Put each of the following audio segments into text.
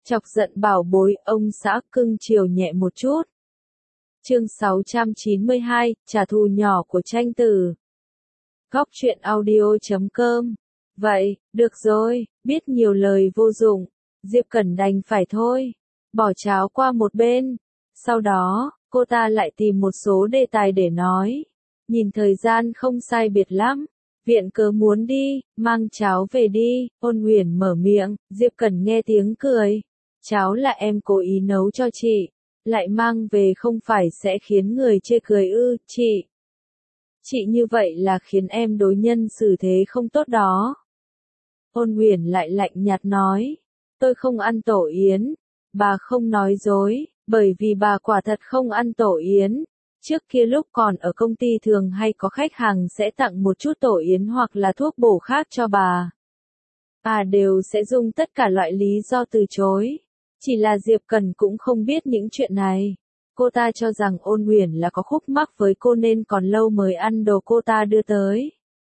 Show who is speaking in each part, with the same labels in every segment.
Speaker 1: Chọc giận bảo bối, ông xã cưng chiều nhẹ một chút. Chương 692, trả thù nhỏ của tranh tử. Góc truyện audio.com. Vậy, được rồi, biết nhiều lời vô dụng, Diệp Cẩn đành phải thôi, bỏ cháo qua một bên. Sau đó, cô ta lại tìm một số đề tài để nói. Nhìn thời gian không sai biệt lắm, viện cớ muốn đi, mang cháo về đi, Ôn Uyển mở miệng, Diệp Cẩn nghe tiếng cười. Cháo là em cố ý nấu cho chị, lại mang về không phải sẽ khiến người chê cười ư, chị như vậy là khiến em đối nhân xử thế không tốt đó. Ôn Uyển lại lạnh nhạt nói, tôi không ăn tổ yến, bà không nói dối, bởi vì bà quả thật không ăn tổ yến. Trước kia lúc còn ở công ty thường hay có khách hàng sẽ tặng một chút tổ yến hoặc là thuốc bổ khác cho bà. Bà đều sẽ dùng tất cả loại lý do từ chối. Chỉ là Diệp Cẩn cũng không biết những chuyện này. Cô ta cho rằng Ôn Uyển là có khúc mắc với cô nên còn lâu mới ăn đồ cô ta đưa tới.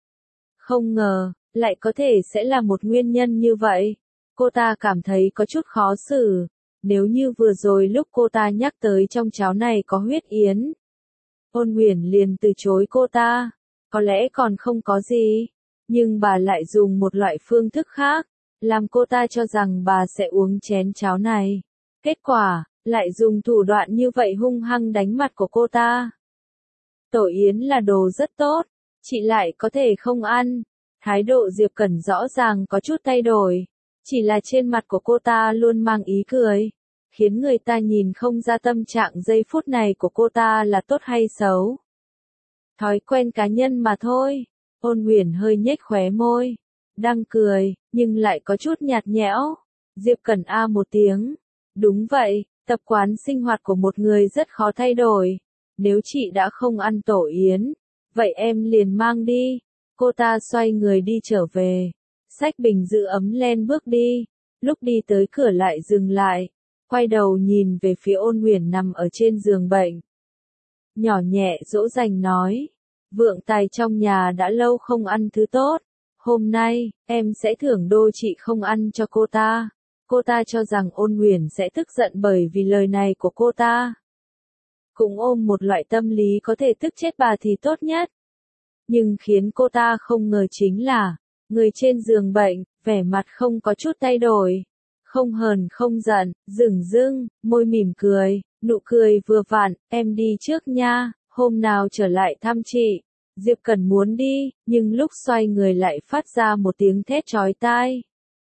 Speaker 1: Không ngờ, lại có thể sẽ là một nguyên nhân như vậy. Cô ta cảm thấy có chút khó xử. Nếu như vừa rồi lúc cô ta nhắc tới trong cháo này có huyết yến, Ôn Uyển liền từ chối cô ta, có lẽ còn không có gì. Nhưng bà lại dùng một loại phương thức khác, làm cô ta cho rằng bà sẽ uống chén cháo này. Kết quả, lại dùng thủ đoạn như vậy hung hăng đánh mặt của cô ta. Tổ yến là đồ rất tốt, chị lại có thể không ăn. Thái độ Diệp Cẩn rõ ràng có chút thay đổi, chỉ là trên mặt của cô ta luôn mang ý cười, khiến người ta nhìn không ra tâm trạng giây phút này của cô ta là tốt hay xấu. Thói quen cá nhân mà thôi. Ôn Uyển hơi nhếch khóe môi, đang cười, nhưng lại có chút nhạt nhẽo. Diệp Cẩn a một tiếng. Đúng vậy, tập quán sinh hoạt của một người rất khó thay đổi. Nếu chị đã không ăn tổ yến, vậy em liền mang đi. Cô ta xoay người đi trở về, xách bình giữ ấm len bước đi. Lúc đi tới cửa lại dừng lại, quay đầu nhìn về phía Ôn Uyển nằm ở trên giường bệnh. Nhỏ nhẹ dỗ dành nói, vượng tài trong nhà đã lâu không ăn thứ tốt. Hôm nay, em sẽ thưởng đô chị không ăn cho cô ta. Cô ta cho rằng Ôn Uyển sẽ tức giận bởi vì lời này của cô ta. Cũng ôm một loại tâm lý có thể tức chết bà thì tốt nhất. Nhưng khiến cô ta không ngờ chính là, người trên giường bệnh, vẻ mặt không có chút thay đổi. Không hờn không giận, dửng dưng, môi mỉm cười, nụ cười vừa vặn, em đi trước nha, hôm nào trở lại thăm chị. Diệp Cẩn muốn đi, nhưng lúc xoay người lại phát ra một tiếng thét chói tai.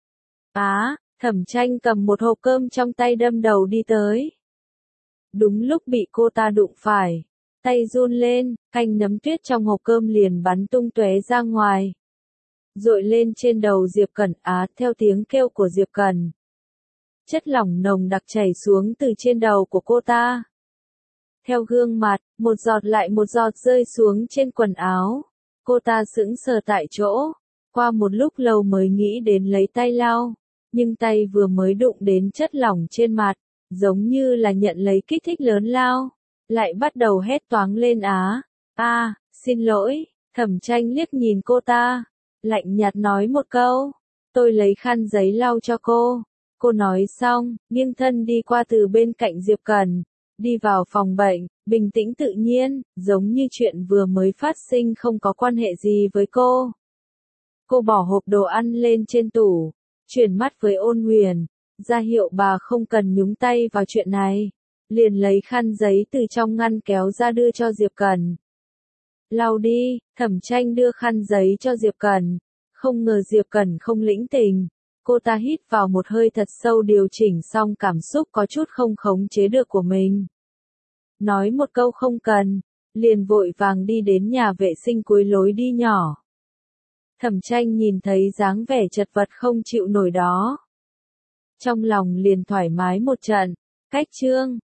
Speaker 1: Thẩm Tranh cầm một hộp cơm trong tay đâm đầu đi tới. Đúng lúc bị cô ta đụng phải, tay run lên, canh nấm tuyết trong hộp cơm liền bắn tung tóe ra ngoài. Dội lên trên đầu Diệp Cẩn, theo tiếng kêu của Diệp Cẩn. Chất lỏng nồng đặc chảy xuống từ trên đầu của cô ta. Theo gương mặt, một giọt lại một giọt rơi xuống trên quần áo. Cô ta sững sờ tại chỗ. Qua một lúc lâu mới nghĩ đến lấy tay lau. Nhưng tay vừa mới đụng đến chất lỏng trên mặt, giống như là nhận lấy kích thích lớn lao. Lại bắt đầu hét toáng lên xin lỗi. Thẩm Tranh liếc nhìn cô ta, lạnh nhạt nói một câu. Tôi lấy khăn giấy lau cho cô. Cô nói xong, nghiêng thân đi qua từ bên cạnh Diệp Cẩn, đi vào phòng bệnh, bình tĩnh tự nhiên, giống như chuyện vừa mới phát sinh không có quan hệ gì với cô. Cô bỏ hộp đồ ăn lên trên tủ, chuyển mắt với Ôn Uyển, ra hiệu bà không cần nhúng tay vào chuyện này, liền lấy khăn giấy từ trong ngăn kéo ra đưa cho Diệp Cẩn. Lau đi. Thẩm Tranh đưa khăn giấy cho Diệp Cẩn, không ngờ Diệp Cẩn không lĩnh tình. Cô ta hít vào một hơi thật sâu điều chỉnh xong cảm xúc có chút không khống chế được của mình. Nói một câu không cần, liền vội vàng đi đến nhà vệ sinh cuối lối đi nhỏ. Thẩm Tranh nhìn thấy dáng vẻ chật vật không chịu nổi đó. Trong lòng liền thoải mái một trận, cách chương.